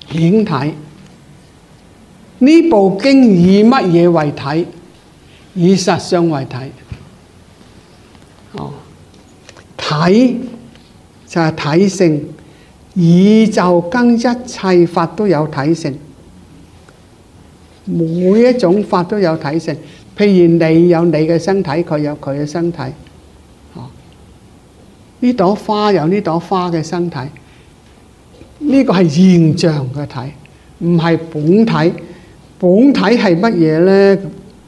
顯體。呢部經以乜嘢為體？以實相為體。體就係體性，宇宙跟一切法都有體性，每一種法都有體性。譬如你有你嘅身體，佢有佢嘅身體。呢朵花有呢朵花嘅身體，呢個係現象嘅體，唔係本體。本體係乜嘢呢？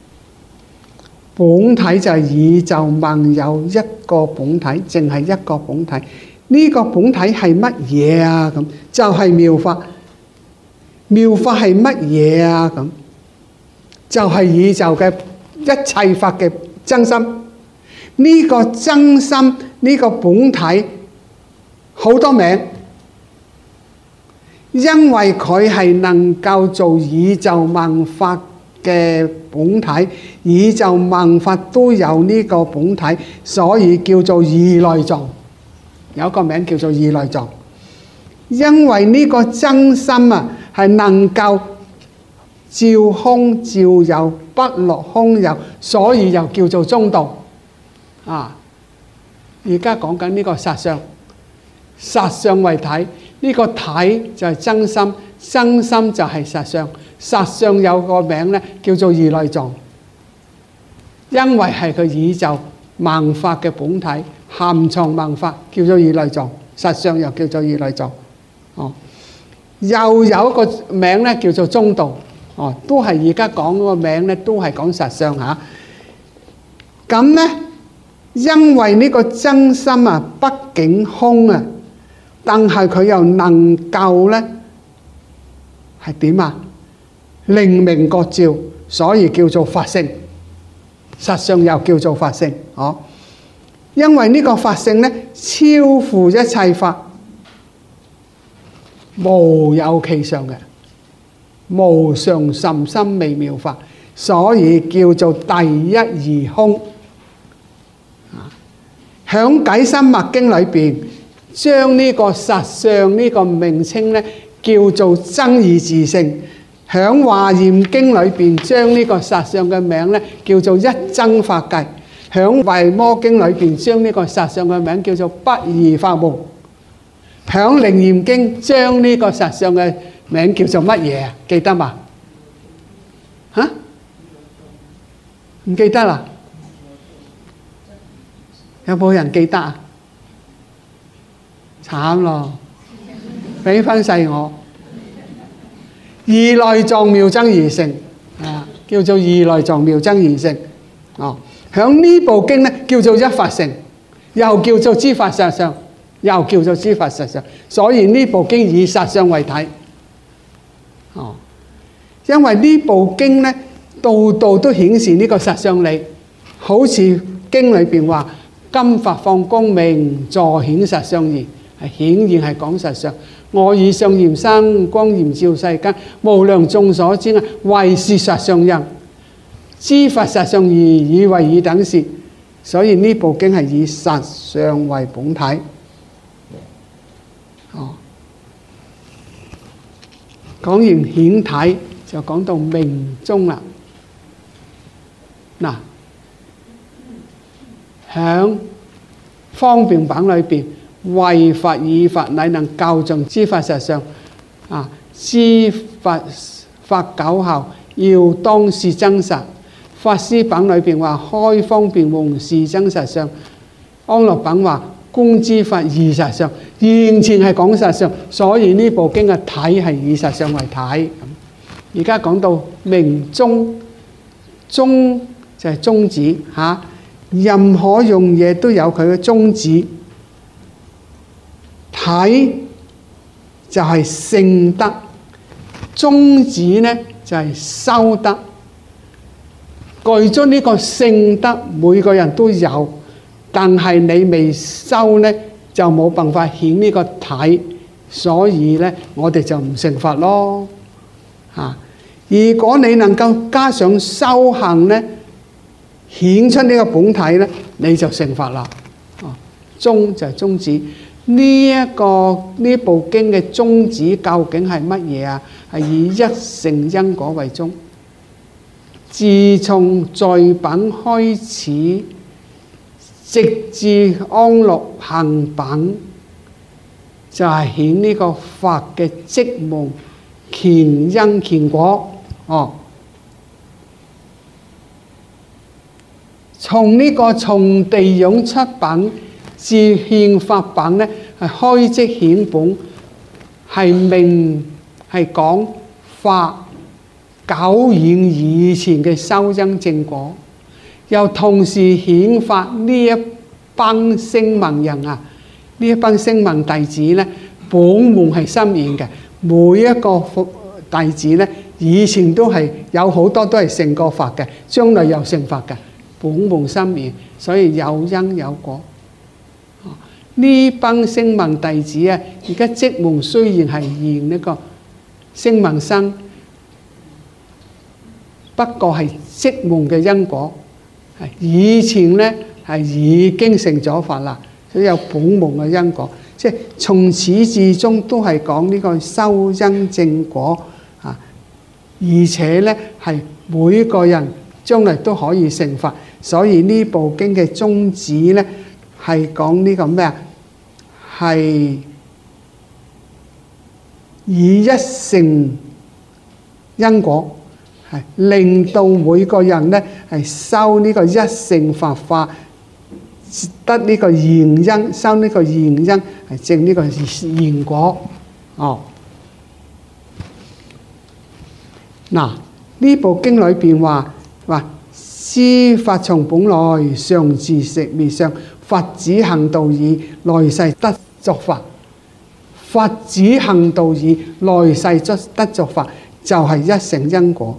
本體就係宇宙萬有一個本體，淨係一個本體。呢個本體係乜嘢啊？咁就係妙法。妙法係乜嘢啊？咁就係宇宙嘅一切法嘅真心。呢個真心，呢個本體好多名，因為佢係能夠做宇宙萬法嘅本體，宇宙萬法都有呢個本體，所以叫做如來藏。有一個名叫做如來藏，因為呢個真心啊係能夠照空照有，不落空有，所以又叫做中道。而家講緊呢個實相，實相為體，呢個體就係真心，真心就係實相。實相有個名咧，叫做如來藏，因為係佢宇宙萬法嘅本體，含藏萬法，叫做如來藏。實相又叫做如來藏。又有一個名咧，叫做中道。都係而家講嗰個名咧，都係講實相嚇。咁咧，因為呢個真心啊，畢竟空啊，但係佢又能夠咧係點啊？靈明覺照，所以叫做法性。實相又叫做法性。因為呢個法性咧，超乎一切法，無有其上嘅。無上甚深微妙法，所以叫做第一義空。響解深密經裏邊，將呢個實相呢個名稱咧叫做真義自性。響華嚴經裏邊，將呢個實相嘅名咧叫做一真法界。響維摩經裏邊，將呢個實相嘅名叫做不二法門。響楞嚴經，將呢個實相嘅名叫做乜嘢啊？記得嘛？唔記得啦？有冇人記得啊？慘咯！俾分細我。如來藏妙真如性，叫做如來藏妙真如性。響呢部經咧叫做一法性，又叫做知法實相，又叫做知法實相。所以呢部經以實相為體。因為呢部經咧，度度都顯示呢個實相理，好似經裏邊話：今法放光明，助顯實相義，係顯然係講實相。我以相嚴身，光嚴照世間，無量眾所知啊，為是實相因，知法實相義，以為爾等事。所以呢部經係以實相為本體。講完顯體，就講到明宗啦。嗱，響方便品裏邊，為法以法，乃能校盡知法實相。知法久後，要當是真實。法師品裏邊話開方便門是真實相。安樂品話觀知法義實相，完全係講實相。所以呢部經嘅體係以實相為體。而家講到明宗，宗就係宗旨嚇。任何用嘢都有佢嘅宗旨。體就係聖德，宗旨呢就係修德。具足呢個聖德，每個人都有，但係你未修呢，就冇辦法顯呢個體，所以呢，我哋就唔成佛咯。如果你能夠加上修行呢，顯出呢個本體呢，你就成佛啦。宗就係宗旨。 呢部經嘅宗旨究竟係乜嘢啊？係以一乘因果為宗。自從序品開始，直至安樂行品，就係顯呢個法嘅積蒙乾因乾果。從地涌七品至憲法品呢，係開即顯本，係講法久遠以前嘅修增正果，又同時顯發呢一班聲聞人啊，呢一班聲聞弟子呢，本門係深遠嘅。每一個弟子呢，以前都係有好多都係成過法嘅，將來又成法嘅，本門深遠，所以有因有果。呢班聲聞弟子啊，而家積蒙雖然係現呢個聲聞身，不過係積蒙嘅因果，以前呢係已經成咗法啦，所以有本門嘅因果，即係從始至終都係講呢個修因正果啊！而且呢係每個人將來都可以成法，所以呢部經嘅宗旨呢係講呢個咩啊？係以一乘因果，係令到每個人呢係修呢個一乘法化，得呢個現因，修呢個現因係證呢個現果。嗱，呢部經裏邊話知法從本來，常自食滅相，佛子行道義，來世得作法。佛子行道義，來世得作法，就係一乘因果。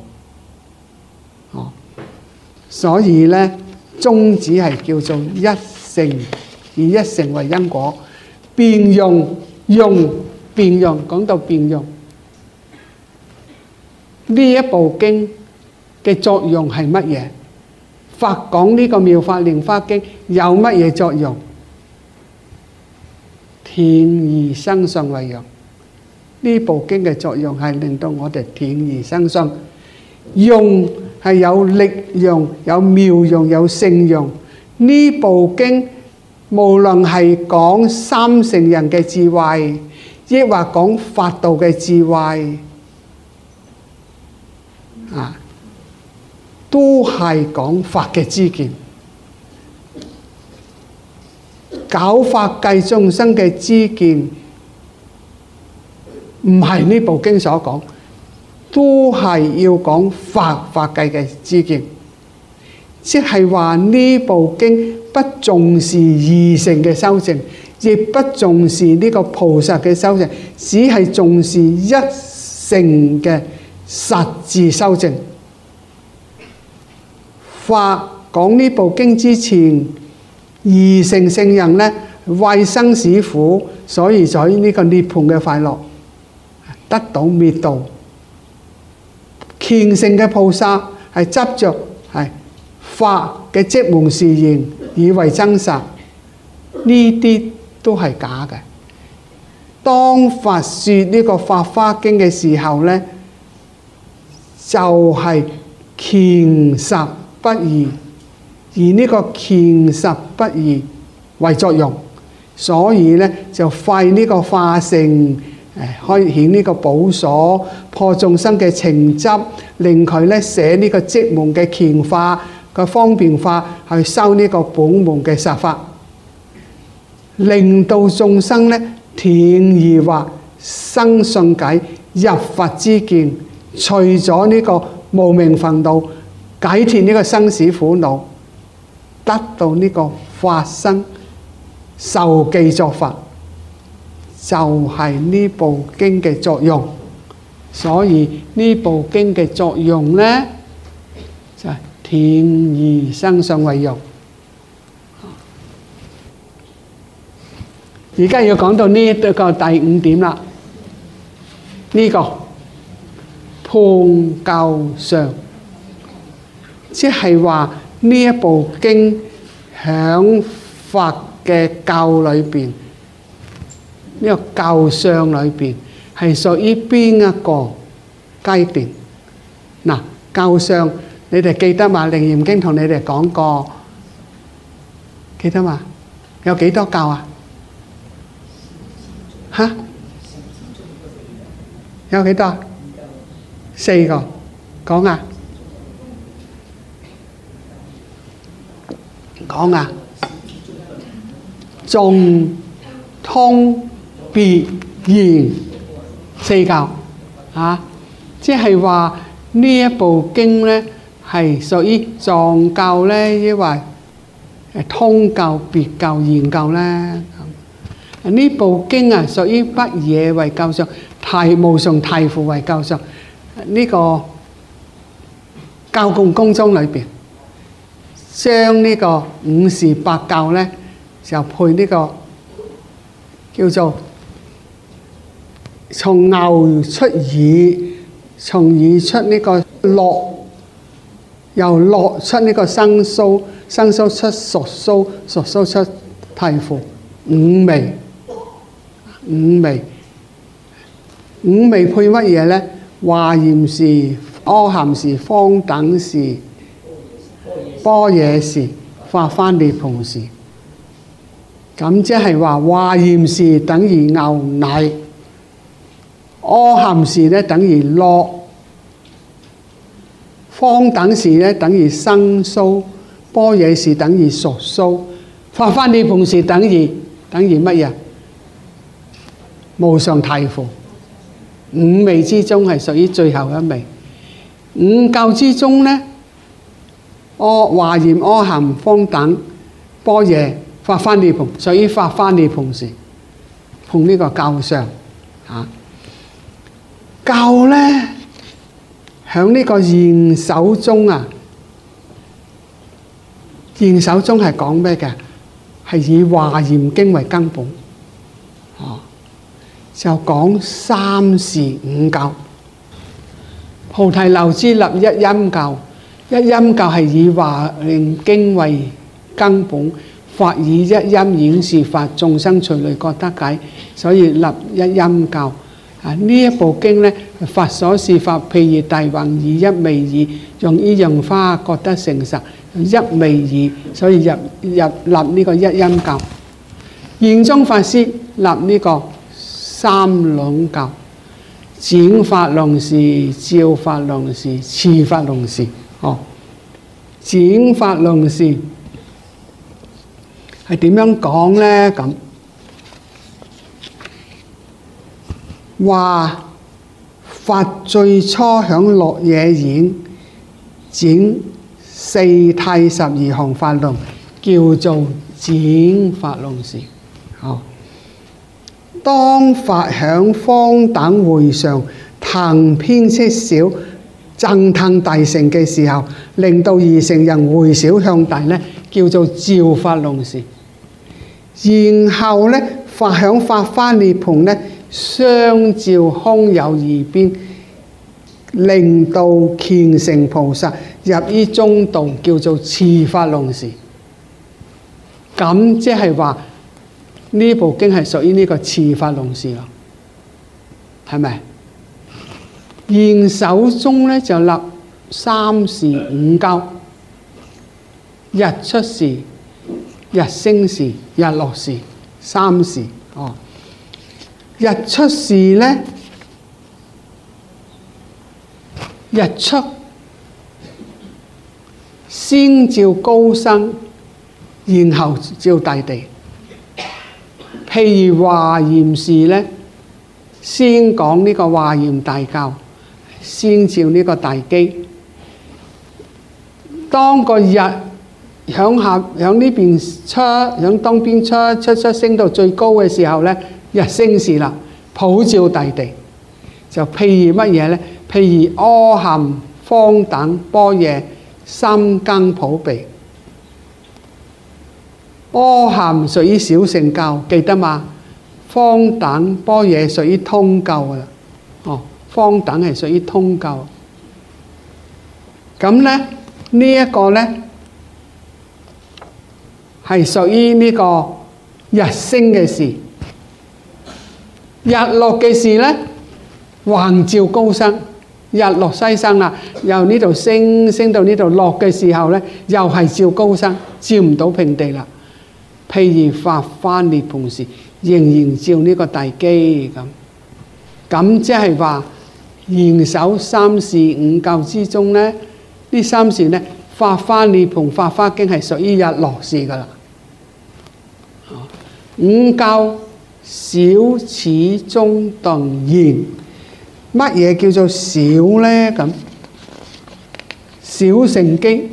所以呢，宗旨係叫做一乘，以一乘為因果，變用，講到變用，呢一部經嘅作用係乜嘢？佛講呢個妙法蓮華經有乜嘢作用？恬而生信為用。呢部經嘅作用係令到我哋恬而生信，用係有力用、有妙用、有勝用。呢部經無論係講三乘人嘅智慧，抑或講法道嘅智慧，都係講法嘅知見，搞法界眾生嘅知見，唔係呢部經所講，都係要講法界嘅知見。即係話呢部經不重視二乘嘅修證，亦不重視呢個菩薩嘅修證，只係重視一乘嘅實質修證。法講呢部經之前，二乘聖人呢為生死苦，所以在呢個涅槃嘅快樂得到滅道。虔誠嘅菩薩係執着係法嘅積蒙示現，以為真實，呢啲都係假嘅。當佛說呢個法華經嘅時候呢，就係虔實不二，以呢個虔實不二為作用，所以呢就廢呢個化性，開顯呢個寶所，破眾生嘅情執，令佢呢寫呢個積蒙嘅乾化嘅方便法，去修呢個本門嘅實法，令到眾生呢恬而惑生信解，入佛之見，除咗呢個無明煩惱，解脫呢個生死苦惱，得到呢個法身受記作法，就係呢部經嘅作用。所以呢部經嘅作用呢，就係恬而生信為用。而家要講到呢個第5點啦，呢個判教上，即係話呢一部經響法嘅教裏邊呢個舊相裏邊係屬於邊一個階段？嗱，舊相你哋記得嘛？《楞嚴經》同你哋講過，記得嘛？有幾多教啊？嚇？有幾多？4個，講啊！講啊！頌、通、別、言4教嚇，即係話呢一部經咧係屬於藏教咧，抑或通教、別教、言教咧？呢部經啊，屬於乜嘢為教相？無上提附為教相。呢個教共公宗裏邊，將呢個五時八教咧，就配呢個叫做從牛出耳，從耳出呢個樂，由樂出呢個生蘇，生蘇出屬蘇，屬蘇出提附，五味。五味配乜嘢咧？華嚴時、阿含時、方等時、般若時、法華涅槃時。咁即係話華嚴時等於牛奶，阿含時咧等於樂，方等時咧等於生蘇，般若時等於屬蘇，法華涅槃時等於乜嘢？無上提附。五味之中係屬於最後一味。五教之中咧，華嚴、阿含、方等、般若、法華涅槃，屬於法華涅槃時，碰呢個教相嚇。教咧喺呢個賢首宗啊，賢首宗係講咩嘅？係以華嚴經為根本，就講三時五教。菩提流支立一音教，一音教係以華嚴經為根本，法以一音演示法，眾生隨類覺得解，所以立一音教。呢一部經咧，法所示法，譬如大宏以一味耳，用依樣花覺得誠實，一味耳，所以立呢個一音教。玄宗法師立呢個三輪教，展法論事、照法論事、次法論事。展法論事係點樣講咧？咁話佛最初響落野演展四諦12項法論，叫做展法論事。當佛響方等會上騰偏息小，增騰大乘嘅時候，令到二乘人回小向大咧，叫做照法論事。然後咧，佛響法華涅槃咧，相照空有二邊，令到虔誠菩薩入於中道，叫做次法論事。咁即係話呢部經係屬於呢個次法論事咯，係咪？賢首宗咧就立三時五教：日出時、日升時、日落時，三時。日出時咧，日出先照高僧，然後照大地。譬如華嚴時咧，先講呢個華嚴大教，先照呢個大基。當個日響呢邊出，響東邊出升到最高嘅時候咧，日升時啦，普照大地。就譬如乜嘢咧？譬如阿含、方等、般若三更普被。阿含屬於小乘教，記得嘛？方等、般若屬於通教噶啦。方等係屬於通教。咁咧呢一個咧係屬於呢個日升嘅時。 日落嘅事呢，橫照高生，日落西升啦，由呢度升到呢度落嘅時候呢，又係照高生，照唔到平地啦。譬如發翻涅槃時，仍然照呢個地基咁。咁即係話嚴守三事五救之中呢，呢三事呢，發翻涅槃、法華經係屬於日落事噶啦。五救小始中頓現，乜嘢叫做小呢？咁小乘經，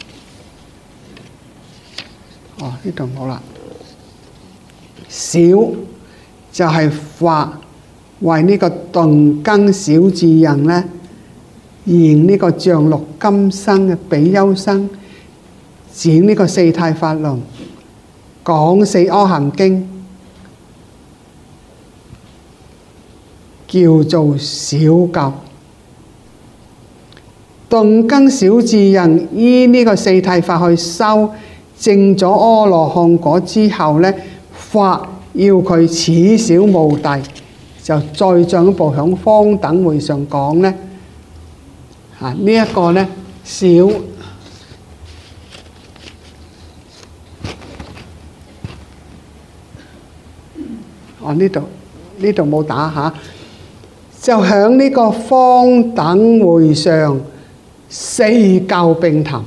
呢度好啦。小就係法為呢個頓更小智人呢，現呢個象六金生嘅比丘生，展呢個四諦法論，講四阿含經，叫做小救。頓更小智人依呢個四諦法去修，證咗阿羅漢果之後呢，法要佢此小無第，就再進一步響方等會上講呢。呢一個呢，小呢度冇打下，就響呢個方等會上四救並談，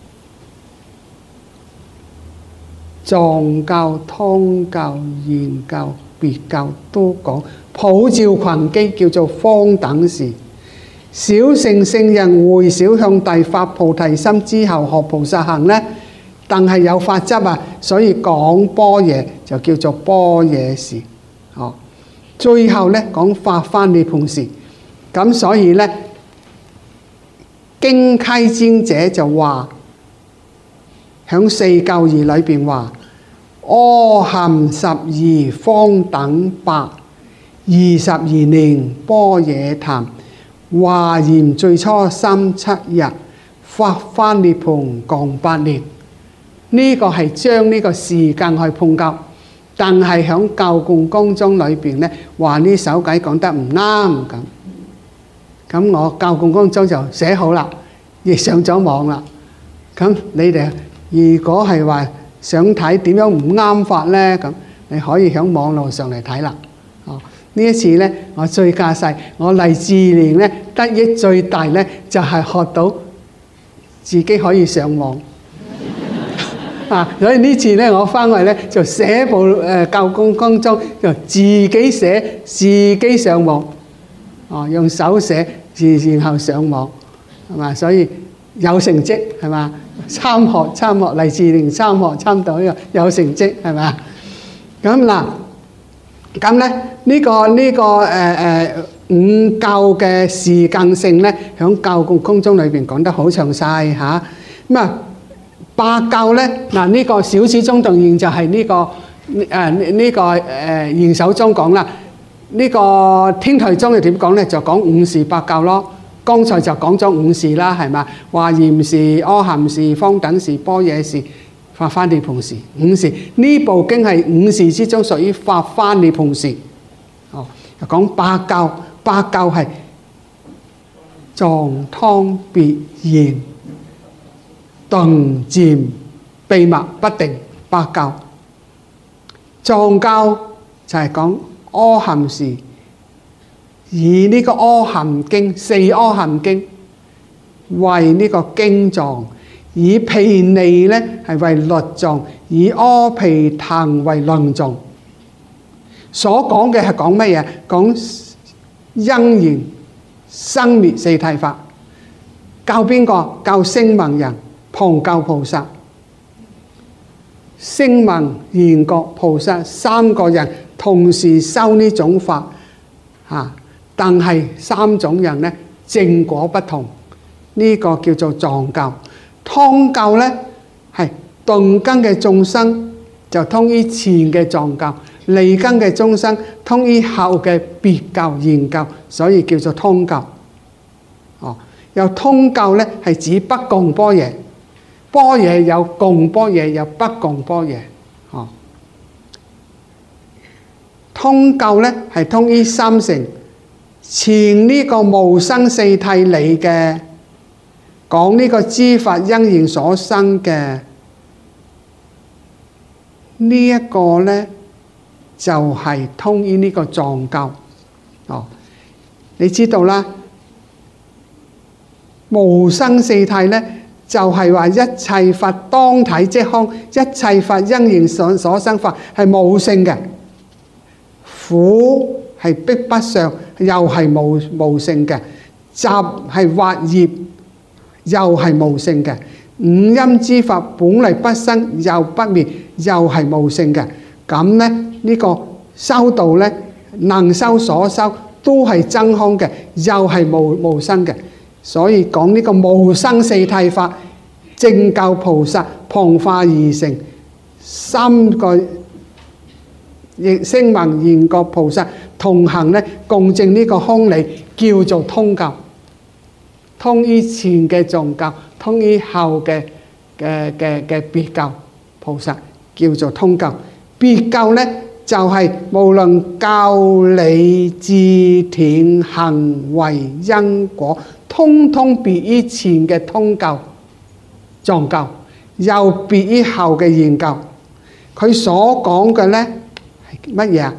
藏救、通救、研救、別救都講，普照群機叫做方等事。小乘聖人會小向第發菩提心之後學菩薩行呢，但係有法執啊，所以講般若就叫做般若事。最後呢講發翻涅槃事，咁所以呢經溪尊者就話響四救義裏邊話，阿含12方等122年般若談，華嚴最初37日，發翻涅槃共8年。呢個係將呢個時間去判教，但係響教共綱中裏邊呢，話呢首偈講得唔啱咁。咁我教共綱中就寫好啦，亦上咗網啦。咁你哋如果係話想睇點樣唔啱法呢，咁你可以響網絡上嚟睇啦。呢一次呢，我最架勢，我勵志蓮呢得益最大呢，就係學到自己可以上網。所以呢次呢，我翻去呢就寫部教共綱中，就自己寫自己上網，用手寫，然後上網，係嘛？所以有成績係嘛？參學勵志蓮參到有成績係嘛？咁嗱。咁咧呢個五救嘅時間性咧，喺教共綱中裏邊講得好詳細嚇。咁啊八救咧，嗱呢個小始中頓現就係呢個嚴守中講啦。呢個天台宗又點講咧？就講五事八救咯。剛才就講咗五事啦，係嘛？華嚴事、阿含事、方等事、般若事、發翻涅槃事，五事。呢部經係五事之中屬於發翻涅槃事。講八救，八救係藏湯別現，頓漸秘密不定，八救。藏救就係講阿含事，以呢個阿含經四阿含經為呢個經藏。以毗尼呢係為律藏，以阿毗騰為論藏。所講嘅係講乜嘢？講因緣生滅四諦法。教邊個？教聲聞人，旁教菩薩。聲聞、緣覺、菩薩三個人同時修呢種法，但係三種人呢正果不同。呢個叫做藏教。通救呢係頓更嘅眾生就通於前嘅藏教，利根嘅眾生通於後嘅別救研究，所以叫做通救。有通救呢係指不共般若，般若有共般若，有不共般若。 通救呢係通於三乘，前呢個無生四諦理嘅，講呢個知法因緣所生嘅呢一個呢，就係通於呢個藏救。你知道啦，無生四諦呢，就係話一切法當體即空，一切法因緣所生法係無性嘅。苦係逼不上，又係無性嘅；集係惑業，又係無性嘅；五陰之法本嚟不生又不滅，又係無性嘅。咁呢，呢個修道呢，能修所修都係真空嘅，又係無生嘅。所以講呢個無生四諦法，正教菩薩旁化而成，三個亦聲聞緣覺菩薩同行呢，共證呢個空理，叫做通救。通於前嘅藏救，通於後嘅別救菩薩，叫做通救。別救呢，就係無論教理智斷行為因果，通通別於前嘅通救藏救，又別於後嘅研究。佢所講嘅呢係乜嘢啊？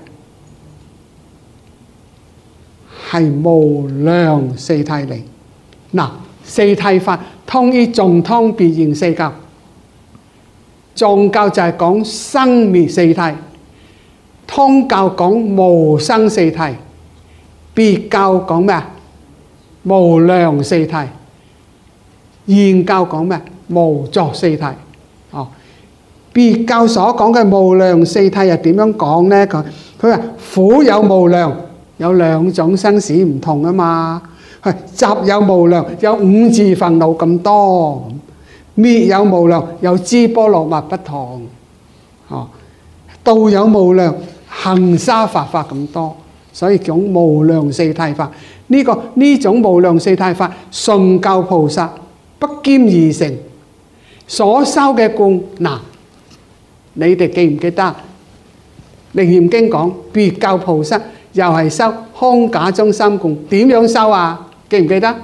係無量四諦理。嗱，四諦法通於藏通別現四救。藏救就係講生滅四諦，通救講無生四諦，別救講咩啊？無量四諦。研究講咩？無作四諦。別救所講嘅無量四諦又點樣講呢？佢話苦有無量，有兩種生死唔同啊嘛。集有無量，有五字煩惱咁多；滅有無量，有支波羅蜜不同。道有無量，行沙法法咁多。所以講無量四諦法。呢種無量四諦法，順教菩薩不兼而成，所修嘅供。嗱，你哋記唔記得《楞嚴經》講別教菩薩又係修空假中三供，點樣修啊？記唔記得？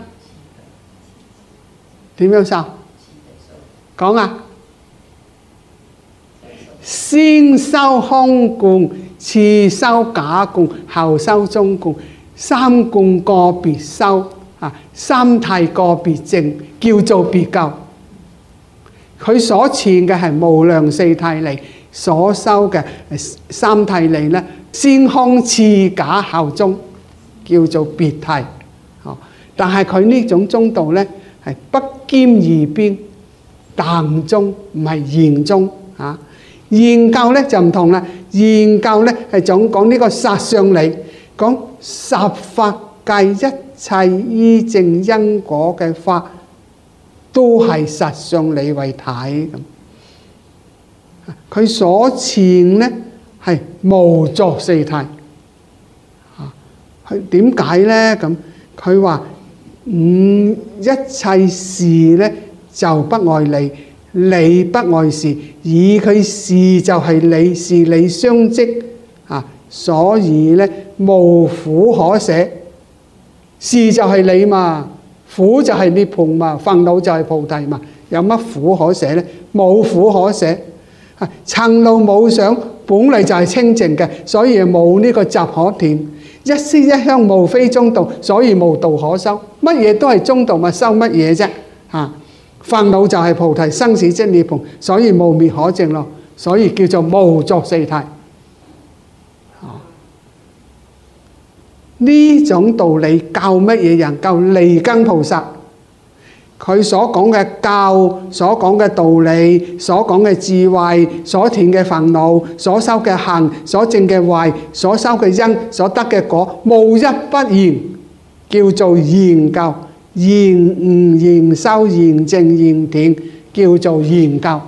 點樣修？講啊！先修空供，次修假供，後修中供，三供個別修啊，三諦個別證，叫做別救。佢所傳嘅係無量四諦理，所修嘅三諦理呢，先空次假後中，叫做別諦。但係佢呢種中道呢，係不兼二邊，淡中唔係嚴中嚇。研究呢就唔同啦，研究呢係講呢個實相理，講十法界一切依正因果嘅法，都係實相理為體咁。佢所傳呢係無作四諦。佢點解呢？咁佢話一切事呢就不外理，理不外事，以佢事就係理，事理相即啊，所以呢無苦可捨。事就係理嘛，苦就係涅槃嘛，煩惱就係菩提嘛，有乜苦可捨呢？冇苦可捨。塵路無想，本嚟就係清淨嘅，所以冇呢個集可斷。一色一香無非中道，所以無道可修。乜嘢都係中道，咪修乜嘢啫？煩惱就係菩提，生死即涅槃，所以無滅可證咯。所以叫做無作四諦。呢種道理教乜嘢人？教利根菩薩。佢所講嘅教，所講嘅道理，所講嘅智慧，所斷嘅煩惱，所修嘅行，所證嘅慧，所修嘅因，所得嘅果，無一不言，叫做研究。研悟、研修、研證、研斷，叫做研究。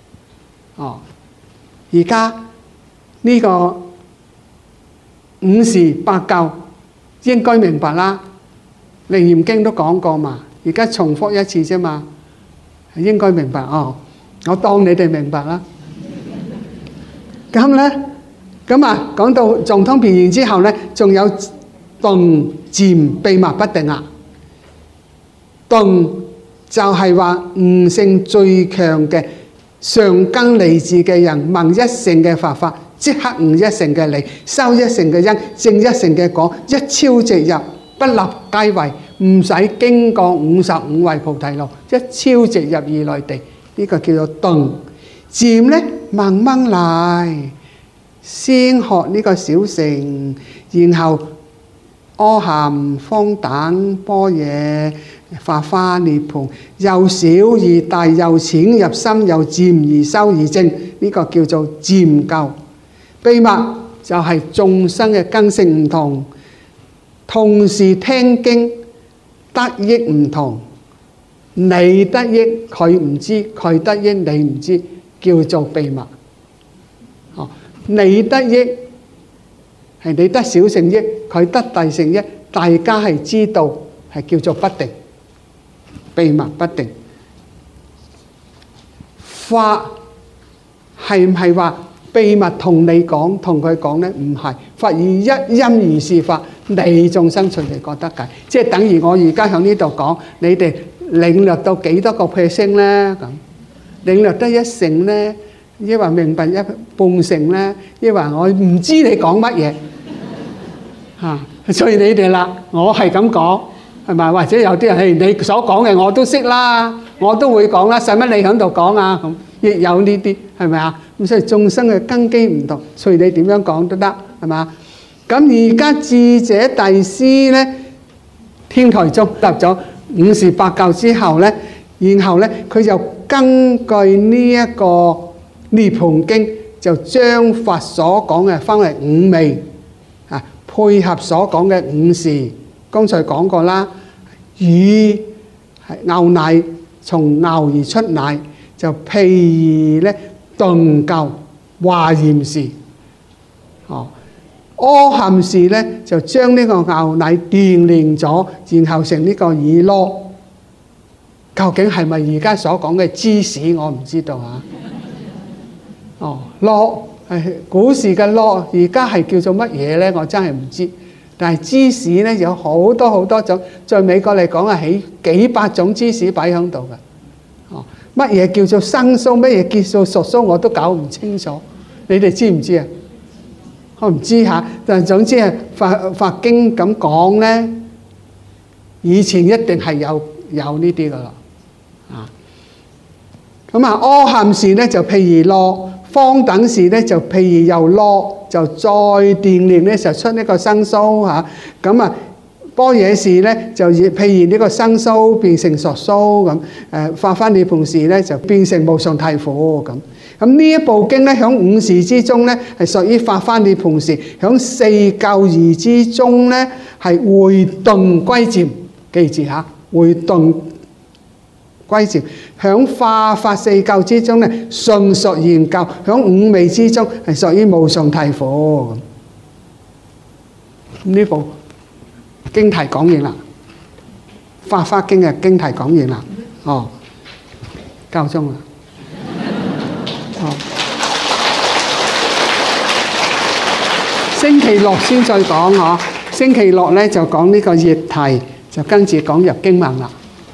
而家呢個五時八救應該明白啦，《楞嚴經》都講過嘛。而家重複一次啫嘛，應該明白哦。我當你哋明白啦。咁呢， 咁啊，講到眾通變現之後咧，仲有頓漸秘密不定啊。頓就係話悟性最強嘅上根利智嘅人，聞一乘嘅佛法，即刻悟一乘嘅理，修一乘嘅因，證一乘嘅果，一超直入，不立階位，唔使經過55位菩提路，一超直入二內地，呢個叫做頓。漸咧，慢慢嚟，先學呢個小乘，然後阿含、方等、般若、法華、涅槃，由小而大，由淺入深，由漸而修而正，呢個叫做漸究。秘密就係眾生嘅根性唔同，同時聽經得益唔同，你得益佢唔知，佢得益你唔知，叫做秘密。你得益係你得小乘益，佢得大乘益，大家係知道，係叫做不定，秘密不定。法係唔係話秘密同你講，同佢講呢？唔係，法以一因而示法，你眾生隨你覺得解，即係等於我而家喺呢度講，你哋領略到幾多個 percent 呢？咁領略得一成呢？抑或明白一半成呢？抑或我唔知你講乜嘢嚇，隨你哋啦。我係咁講係咪？或者有啲人係你所講嘅我都識啦，我都會講啦，使乜你喺度講啊？咁亦有呢啲係咪啊？咁所以眾生嘅根基唔同，隨你點樣講都得係嘛？咁而家智者大師呢，天台宗立咗五事八教之後呢，然後呢佢就根據呢一個涅槃經，就將佛所講嘅分為五味啊，配合所講嘅五事。剛才講過啦，乳係牛奶，從牛而出奶，就譬如咧頓究華嚴時，阿含時咧就將呢個牛奶鍛煉咗，然後成呢個乳酪。究竟係咪而家所講嘅芝士？我唔知道啊。酪係古時嘅酪，而家係叫做乜嘢咧？我真係唔知。但係芝士咧有好多好多種，在美國嚟講係起幾百種芝士擺喺度嘅。乜嘢叫做生酥，乜嘢叫做熟酥，我都搞唔清楚。你哋知唔知啊？我唔知嚇，但係總之係法經咁講咧，以前一定係有呢啲噶啦。咁啊，阿含時咧就譬如酪，方等時咧就譬如由酪就再鍛煉咧就出呢個生酥嚇。咁啊，般若時咧就譬如呢個生酥變成熟酥咁。法華涅槃時咧就變成無上大苦咁。咁呢一部經咧喺五事之中咧係屬於法華涅槃時，喺四究義之中咧係會頓歸漸，記住嚇，會頓歸漸。響化法四究之中咧，純屬研究；響五味之中係屬於無上大苦。呢部經題講完啦，《法華經》嘅經題講完啦。夠鐘啦。星期六先再講嗬。星期六咧就講呢個議題，就跟住講入經文啦。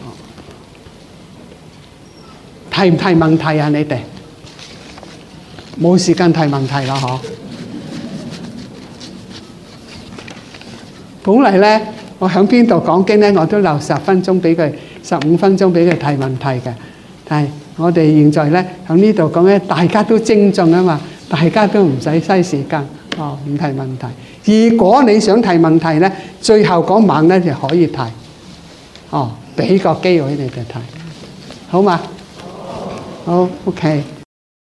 提唔提問題啊？你哋冇時間提問題啦，嗬。本嚟咧，我喺邊度講經咧，我都留10分鐘俾佢，15分鐘俾佢提問題嘅。但係我哋現在咧喺呢度講咧，大家都精進啊嘛，大家都唔使嘥時間，唔提問題。如果你想提問題咧，最後嗰晚咧就可以提，俾個機會你哋提，好嘛？好，OK。